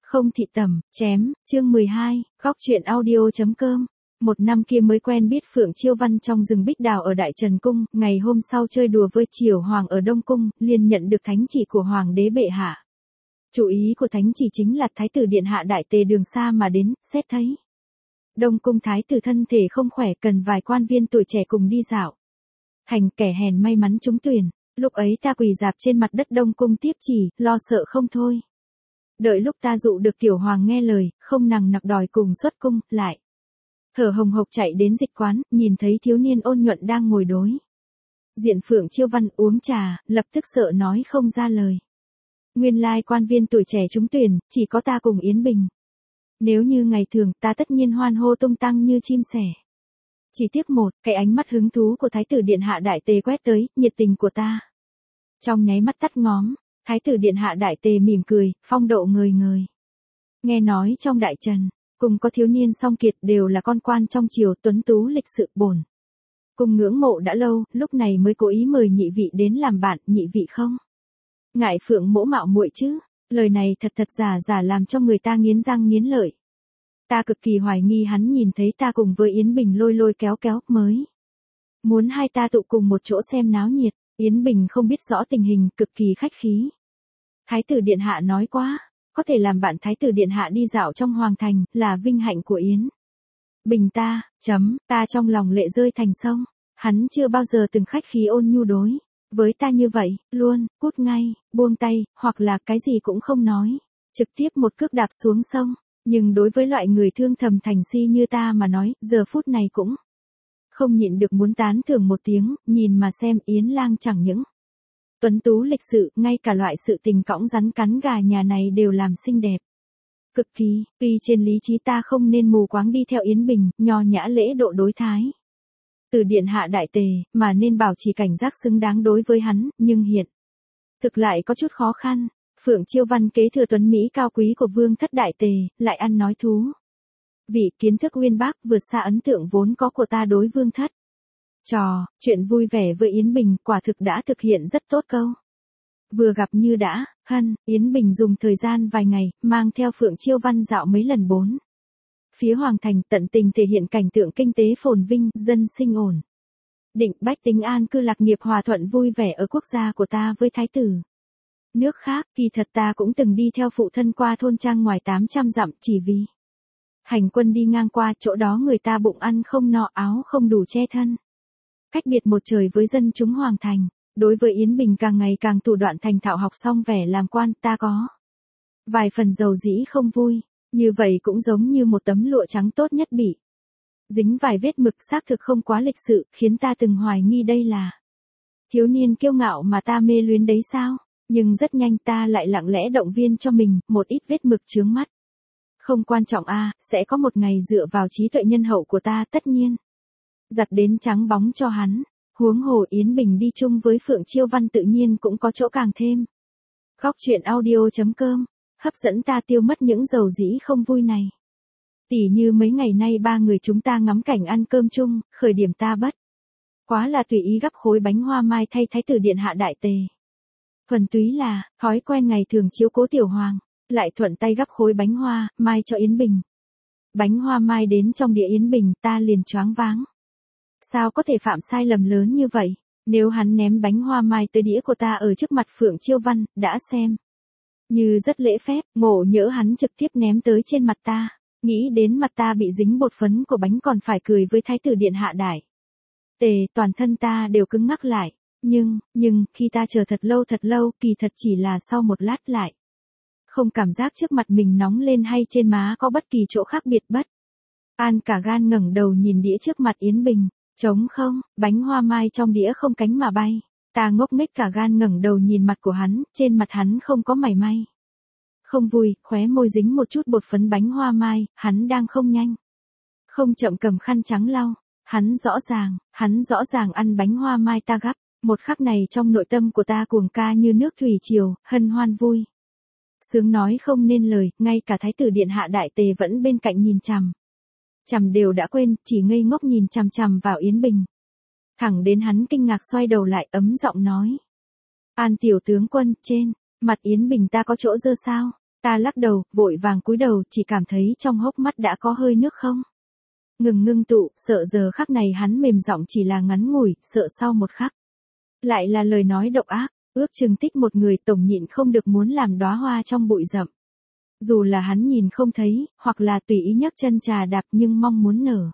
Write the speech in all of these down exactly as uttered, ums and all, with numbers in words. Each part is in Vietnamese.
Không thị tẩm, chém, chương mười hai, góc truyện audio.com. Một năm kia mới quen biết Phượng Chiêu Văn trong rừng bích đào ở Đại Trần Cung, ngày hôm sau chơi đùa với Triều Hoàng ở Đông Cung, liền nhận được thánh chỉ của Hoàng đế bệ hạ. Chủ ý của thánh chỉ chính là Thái tử Điện Hạ Đại Tề đường xa mà đến, xét thấy Đông Cung Thái tử thân thể không khỏe cần vài quan viên tuổi trẻ cùng đi dạo. Thành kẻ hèn may mắn trúng tuyển, lúc ấy ta quỳ dạp trên mặt đất Đông Cung tiếp chỉ, lo sợ không thôi. Đợi lúc ta dụ được Tiểu Hoàng nghe lời, không nằng nặc đòi cùng xuất cung, lại thở hồng hộc chạy đến dịch quán, nhìn thấy thiếu niên ôn nhuận đang ngồi đối diện Phượng Chiêu Văn uống trà, lập tức sợ nói không ra lời. Nguyên lai quan viên tuổi trẻ trúng tuyển, chỉ có ta cùng Yến Bình. Nếu như ngày thường, ta tất nhiên hoan hô tung tăng như chim sẻ. Chỉ tiếc một, cái ánh mắt hứng thú của Thái tử Điện Hạ Đại Tề quét tới, nhiệt tình của ta trong nháy mắt tắt ngóm. Thái tử Điện Hạ Đại Tề mỉm cười, phong độ ngời ngời. Nghe nói trong Đại Trần, cùng có thiếu niên song kiệt đều là con quan trong triều, tuấn tú lịch sự bổn. Cùng ngưỡng mộ đã lâu, lúc này mới cố ý mời nhị vị đến làm bạn, nhị vị không ngại Phượng mỗ mạo muội chứ. Lời này thật thật giả giả làm cho người ta nghiến răng nghiến lợi. Ta cực kỳ hoài nghi hắn nhìn thấy ta cùng với Yến Bình lôi lôi kéo kéo, mới muốn hai ta tụ cùng một chỗ xem náo nhiệt. Yến Bình không biết rõ tình hình, cực kỳ khách khí. Thái tử Điện Hạ nói quá, có thể làm bạn Thái tử Điện Hạ đi dạo trong hoàng thành, là vinh hạnh của Yến Bình ta, chấm, ta trong lòng lệ rơi thành sông. Hắn chưa bao giờ từng khách khí ôn nhu đối với ta như vậy, luôn, cút ngay, buông tay, hoặc là cái gì cũng không nói. Trực tiếp một cước đạp xuống sông. Nhưng đối với loại người thương thầm thành si như ta mà nói, giờ phút này cũng không nhịn được muốn tán thưởng một tiếng, nhìn mà xem Yến lang chẳng những tuấn tú lịch sự, ngay cả loại sự tình cõng rắn cắn gà nhà này đều làm xinh đẹp. Cực kỳ, tuy trên lý trí ta không nên mù quáng đi theo Yến Bình, nho nhã lễ độ đối thái từ Điện Hạ Đại Tề, mà nên bảo trì cảnh giác xứng đáng đối với hắn, nhưng hiện thực lại có chút khó khăn. Phượng Chiêu Văn kế thừa tuấn Mỹ cao quý của Vương thất Đại Tề, lại ăn nói thú vị, kiến thức uyên bác vượt xa ấn tượng vốn có của ta đối Vương thất. Trò chuyện vui vẻ với Yến Bình quả thực đã thực hiện rất tốt câu vừa gặp như đã hân. Yến Bình dùng thời gian vài ngày, mang theo Phượng Chiêu Văn dạo mấy lần bốn phía hoàng thành, tận tình thể hiện cảnh tượng kinh tế phồn vinh, dân sinh ổn định, bách tính an cư lạc nghiệp hòa thuận vui vẻ ở quốc gia của ta với thái tử nước khác. Kỳ thật ta cũng từng đi theo phụ thân qua thôn trang ngoài tám trăm dặm, chỉ vì hành quân đi ngang qua chỗ đó người ta bụng ăn không no, áo không đủ che thân. Cách biệt một trời với dân chúng hoàng thành. Đối với Yến Bình càng ngày càng thủ đoạn thành thạo, học xong vẻ làm quan, ta có vài phần dầu dĩ không vui. Như vậy cũng giống như một tấm lụa trắng tốt nhất bị dính vài vết mực, xác thực không quá lịch sự, khiến ta từng hoài nghi đây là thiếu niên kiêu ngạo mà ta mê luyến đấy sao. Nhưng rất nhanh ta lại lặng lẽ động viên cho mình, một ít vết mực chướng mắt không quan trọng a, sẽ có một ngày dựa vào trí tuệ nhân hậu của ta tất nhiên giặt đến trắng bóng cho hắn. Huống hồ Yến Bình đi chung với Phượng Chiêu Văn tự nhiên cũng có chỗ càng thêm. Góc truyện audio.com, hấp dẫn ta tiêu mất những dầu dĩ không vui này. Tỉ như mấy ngày nay ba người chúng ta ngắm cảnh ăn cơm chung, khởi điểm ta bất quá là tùy ý gắp khối bánh hoa mai thay Thái tử Điện Hạ Đại Tề. Thuần túy là thói quen ngày thường chiếu cố Tiểu Hoàng, lại thuận tay gắp khối bánh hoa mai cho Yến Bình. Bánh hoa mai đến trong đĩa Yến Bình, ta liền choáng váng. Sao có thể phạm sai lầm lớn như vậy? Nếu hắn ném bánh hoa mai tới đĩa của ta ở trước mặt Phượng Chiêu Văn, đã xem như rất lễ phép, ngộ nhỡ hắn trực tiếp ném tới trên mặt ta, nghĩ đến mặt ta bị dính bột phấn của bánh còn phải cười với Thái tử Điện Hạ Đại Tề, toàn thân ta đều cứng ngắc lại. Nhưng, nhưng, khi ta chờ thật lâu thật lâu, kỳ thật chỉ là sau một lát lại không cảm giác trước mặt mình nóng lên hay trên má có bất kỳ chỗ khác biệt bất an cả gan ngẩng đầu nhìn đĩa trước mặt Yến Bình. Trống không, bánh hoa mai trong đĩa không cánh mà bay. Ta ngốc nghếch cả gan ngẩng đầu nhìn mặt của hắn, trên mặt hắn không có mảy may không vui, khóe môi dính một chút bột phấn bánh hoa mai, hắn đang không nhanh không chậm cầm khăn trắng lau. Hắn rõ ràng, hắn rõ ràng ăn bánh hoa mai ta gắp. Một khắc này trong nội tâm của ta cuồng ca như nước thủy triều, hân hoan vui sướng nói không nên lời. Ngay cả Thái tử Điện Hạ Đại Tề vẫn bên cạnh nhìn chằm chằm đều đã quên, chỉ ngây ngốc nhìn chằm chằm vào Yến Bình. Thẳng đến hắn kinh ngạc xoay đầu lại, ấm giọng nói: An tiểu tướng quân, trên mặt Yến Bình ta có chỗ dơ sao? Ta lắc đầu, vội vàng cúi đầu, chỉ cảm thấy trong hốc mắt đã có hơi nước không ngừng ngưng tụ, sợ giờ khắc này hắn mềm giọng chỉ là ngắn ngủi, sợ sau một khắc lại là lời nói độc ác, ước chừng thích một người tổng nhịn không được muốn làm đóa hoa trong bụi rậm. Dù là hắn nhìn không thấy, hoặc là tùy ý nhấc chân trà đạp nhưng mong muốn nở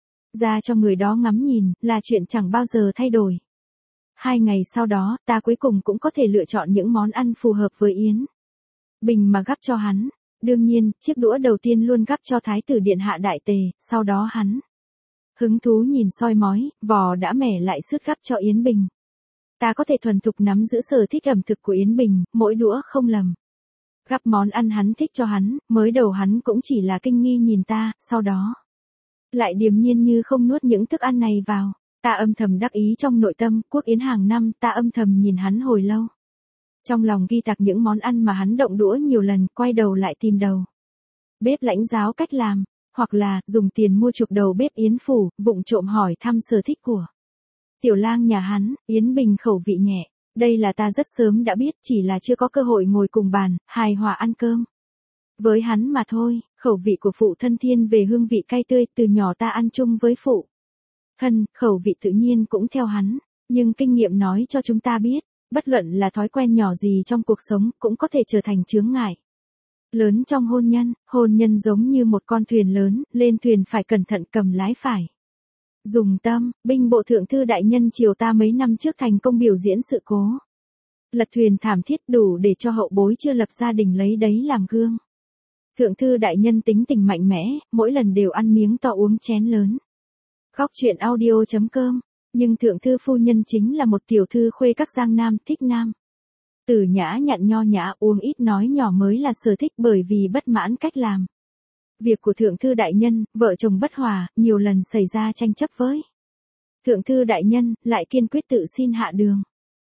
ra cho người đó ngắm nhìn, là chuyện chẳng bao giờ thay đổi. Hai ngày sau đó, ta cuối cùng cũng có thể lựa chọn những món ăn phù hợp với Yến Bình mà gắp cho hắn. Đương nhiên, chiếc đũa đầu tiên luôn gắp cho Thái tử Điện Hạ Đại Tề, sau đó hắn hứng thú nhìn soi mói, vò đã mẻ lại sứt gắp cho Yến Bình. Ta có thể thuần thục nắm giữ sở thích ẩm thực của Yến Bình, mỗi đũa không lầm gắp món ăn hắn thích cho hắn, mới đầu hắn cũng chỉ là kinh nghi nhìn ta, sau đó lại điềm nhiên như không nuốt những thức ăn này vào. Ta âm thầm đắc ý trong nội tâm, quốc yến hàng năm, ta âm thầm nhìn hắn hồi lâu. Trong lòng ghi tạc những món ăn mà hắn động đũa nhiều lần, quay đầu lại tìm đầu bếp lãnh giáo cách làm, hoặc là dùng tiền mua chuộc đầu bếp Yến phủ, vụng trộm hỏi thăm sở thích của tiểu lang nhà hắn. Yến Bình khẩu vị nhẹ, đây là ta rất sớm đã biết, chỉ là chưa có cơ hội ngồi cùng bàn, hài hòa ăn cơm với hắn mà thôi. Khẩu vị của phụ thân thiên về hương vị cay tươi, từ nhỏ ta ăn chung với phụ thân, khẩu vị tự nhiên cũng theo hắn, nhưng kinh nghiệm nói cho chúng ta biết, bất luận là thói quen nhỏ gì trong cuộc sống, cũng có thể trở thành chướng ngại lớn trong hôn nhân. Hôn nhân giống như một con thuyền lớn, lên thuyền phải cẩn thận, cầm lái phải dùng tâm. Binh bộ thượng thư đại nhân triều ta mấy năm trước thành công biểu diễn sự cố lật thuyền thảm thiết, đủ để cho hậu bối chưa lập gia đình lấy đấy làm gương. Thượng thư đại nhân tính tình mạnh mẽ, mỗi lần đều ăn miếng to uống chén lớn. Góc truyện audio chấm com. Nhưng thượng thư phu nhân chính là một tiểu thư khuê các giang nam, thích nam tử nhã nhặn, nho nhã, uống ít nói nhỏ mới là sở thích, bởi vì bất mãn cách làm việc của thượng thư đại nhân, vợ chồng bất hòa, nhiều lần xảy ra tranh chấp với thượng thư đại nhân, lại kiên quyết tự xin hạ đường.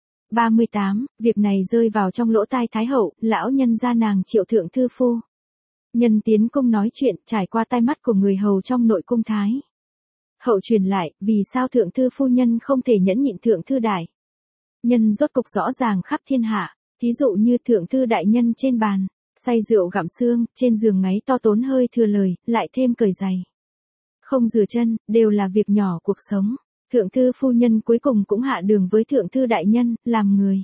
ba mươi tám. Việc này rơi vào trong lỗ tai thái hậu, lão nhân gia nàng triệu thượng thư phu nhân tiến cung nói chuyện, trải qua tai mắt của người hầu trong nội cung thái hậu truyền lại, vì sao thượng thư phu nhân không thể nhẫn nhịn thượng thư đại nhân rốt cục rõ ràng khắp thiên hạ. Thí dụ như thượng thư đại nhân trên bàn say rượu gặm xương, trên giường ngáy to tốn hơi thừa lời, lại thêm cởi giày không rửa chân, đều là việc nhỏ cuộc sống. Thượng thư phu nhân cuối cùng cũng hạ đường với thượng thư đại nhân, làm người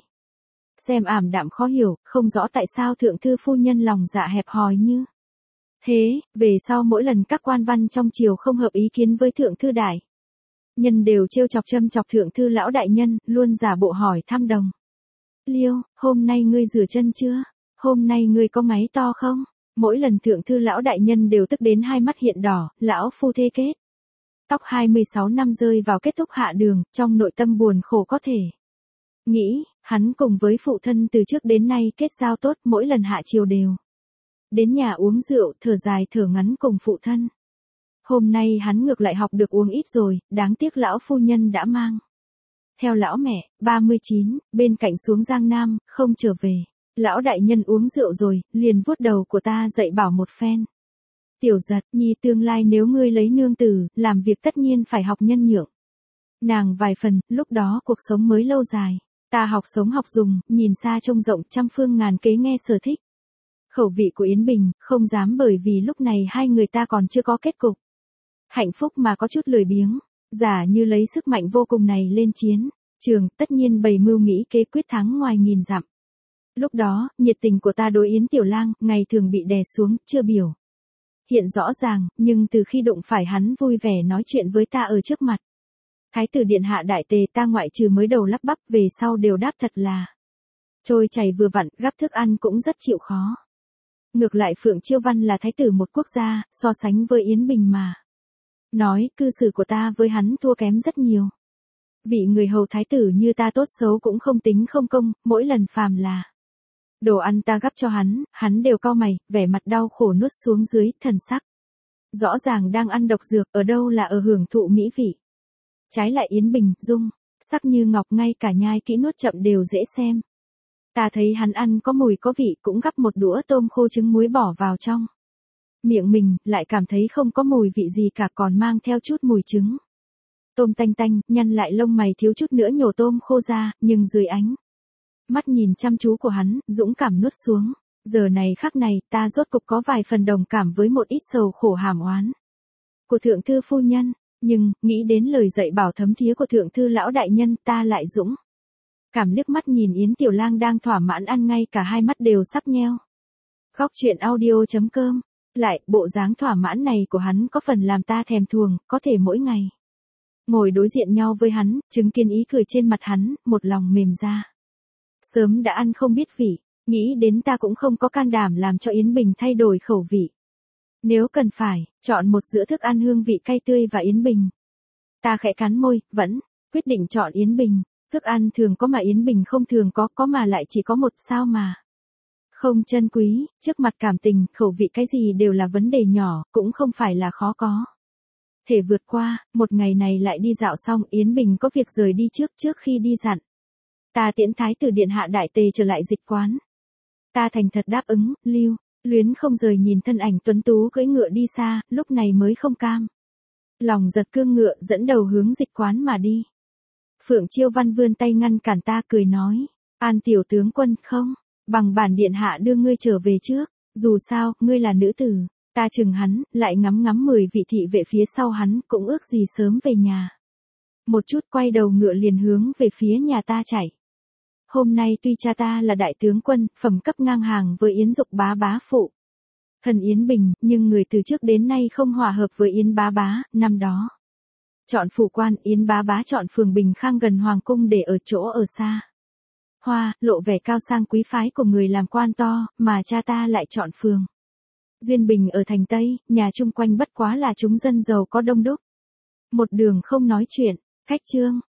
xem ảm đạm khó hiểu, không rõ tại sao thượng thư phu nhân lòng dạ hẹp hòi như thế. Về sau mỗi lần các quan văn trong triều không hợp ý kiến với thượng thư đại nhân đều trêu chọc châm chọc thượng thư lão đại nhân, luôn giả bộ hỏi thăm đồng liêu, hôm nay ngươi rửa chân chưa? Hôm nay ngươi có ngáy to không? Mỗi lần thượng thư lão đại nhân đều tức đến hai mắt hiện đỏ, lão phu thê kết tóc hai mươi sáu năm rơi vào kết thúc hạ đường, trong nội tâm buồn khổ có thể nghĩ. Hắn cùng với phụ thân từ trước đến nay kết giao tốt, mỗi lần hạ chiều đều đến nhà uống rượu, thở dài thở ngắn cùng phụ thân. Hôm nay hắn ngược lại học được uống ít rồi, đáng tiếc lão phu nhân đã mang theo lão mẹ. ba mươi chín. Bên cạnh xuống Giang Nam, không trở về. Lão đại nhân uống rượu rồi, liền vuốt đầu của ta dạy bảo một phen. Tiểu Giật, nhi tương lai nếu ngươi lấy nương tử, làm việc tất nhiên phải học nhân nhượng nàng vài phần, lúc đó cuộc sống mới lâu dài. Ta học sống học dùng, nhìn xa trông rộng, trăm phương ngàn kế, nghe sở thích khẩu vị của Yến Bình, không dám bởi vì lúc này hai người ta còn chưa có kết cục hạnh phúc mà có chút lười biếng, giả như lấy sức mạnh vô cùng này lên chiến trường, tất nhiên bày mưu nghĩ kế quyết thắng ngoài nghìn dặm. Lúc đó, nhiệt tình của ta đối Yến Tiểu Lang, ngày thường bị đè xuống, chưa biểu hiện rõ ràng, nhưng từ khi đụng phải hắn vui vẻ nói chuyện với ta ở trước mặt Thái tử Điện Hạ Đại Tề, ta ngoại trừ mới đầu lắp bắp, về sau đều đáp thật là trôi chảy vừa vặn, gắp thức ăn cũng rất chịu khó. Ngược lại Phượng Chiêu Văn là thái tử một quốc gia, so sánh với Yến Bình mà nói, cư xử của ta với hắn thua kém rất nhiều. Vị người hầu thái tử như ta tốt xấu cũng không tính không công, mỗi lần phàm là đồ ăn ta gắp cho hắn, hắn đều cau mày, vẻ mặt đau khổ nuốt xuống dưới, thần sắc rõ ràng đang ăn độc dược, ở đâu là ở hưởng thụ mỹ vị. Trái lại Yến Bình, dung sắc như ngọc, ngay cả nhai kỹ nuốt chậm đều dễ xem. Ta thấy hắn ăn có mùi có vị, cũng gắp một đũa tôm khô trứng muối bỏ vào trong miệng mình, lại cảm thấy không có mùi vị gì cả, còn mang theo chút mùi trứng tôm tanh tanh, nhăn lại lông mày thiếu chút nữa nhổ tôm khô ra, nhưng dưới ánh mắt nhìn chăm chú của hắn, dũng cảm nuốt xuống. Giờ này khắc này, ta rốt cục có vài phần đồng cảm với một ít sầu khổ hàm oán của thượng thư phu nhân, nhưng, nghĩ đến lời dạy bảo thấm thía của thượng thư lão đại nhân, ta lại dũng cảm liếc mắt nhìn Yến Tiểu Lang đang thỏa mãn ăn ngay cả hai mắt đều sắp nheo. Góc truyện audio.com. Lại, bộ dáng thỏa mãn này của hắn có phần làm ta thèm thuồng, có thể mỗi ngày ngồi đối diện nhau với hắn, chứng kiến ý cười trên mặt hắn, một lòng mềm ra. Sớm đã ăn không biết vị, nghĩ đến ta cũng không có can đảm làm cho Yến Bình thay đổi khẩu vị. Nếu cần phải, chọn một giữa thức ăn hương vị cay tươi và Yến Bình. Ta khẽ cắn môi, vẫn quyết định chọn Yến Bình. Thức ăn thường có mà Yến Bình không thường có, có mà lại chỉ có một, sao mà không chân quý, trước mặt cảm tình, khẩu vị cái gì đều là vấn đề nhỏ, cũng không phải là khó có thể vượt qua. Một ngày này lại đi dạo xong, Yến Bình có việc rời đi trước, trước khi đi dặn ta tiễn thái tử điện hạ đại tề trở lại dịch quán. Ta thành thật đáp ứng, lưu luyến không rời nhìn thân ảnh tuấn tú cưỡi ngựa đi xa, lúc này mới không cam lòng giật cương ngựa dẫn đầu hướng dịch quán mà đi. Phượng Chiêu Văn vươn tay ngăn cản ta, cười nói, An tiểu tướng quân, không, bằng bản điện hạ đưa ngươi trở về trước, dù sao, ngươi là nữ tử. Ta chừng hắn, lại ngắm ngắm mười vị thị vệ phía sau hắn, cũng ước gì sớm về nhà. Một chút quay đầu ngựa liền hướng về phía nhà ta chạy. Hôm nay tuy cha ta là đại tướng quân, phẩm cấp ngang hàng với Yến Dục bá bá phụ thần Yến Bình, nhưng người từ trước đến nay không hòa hợp với Yến bá bá. Năm đó chọn phủ quan, Yến bá bá chọn phường Bình Khang gần hoàng cung để ở chỗ ở xa hoa, lộ vẻ cao sang quý phái của người làm quan to, mà cha ta lại chọn phường Duyên Bình ở thành Tây, nhà chung quanh bất quá là chúng dân giàu có đông đúc. Một đường không nói chuyện, khách trương,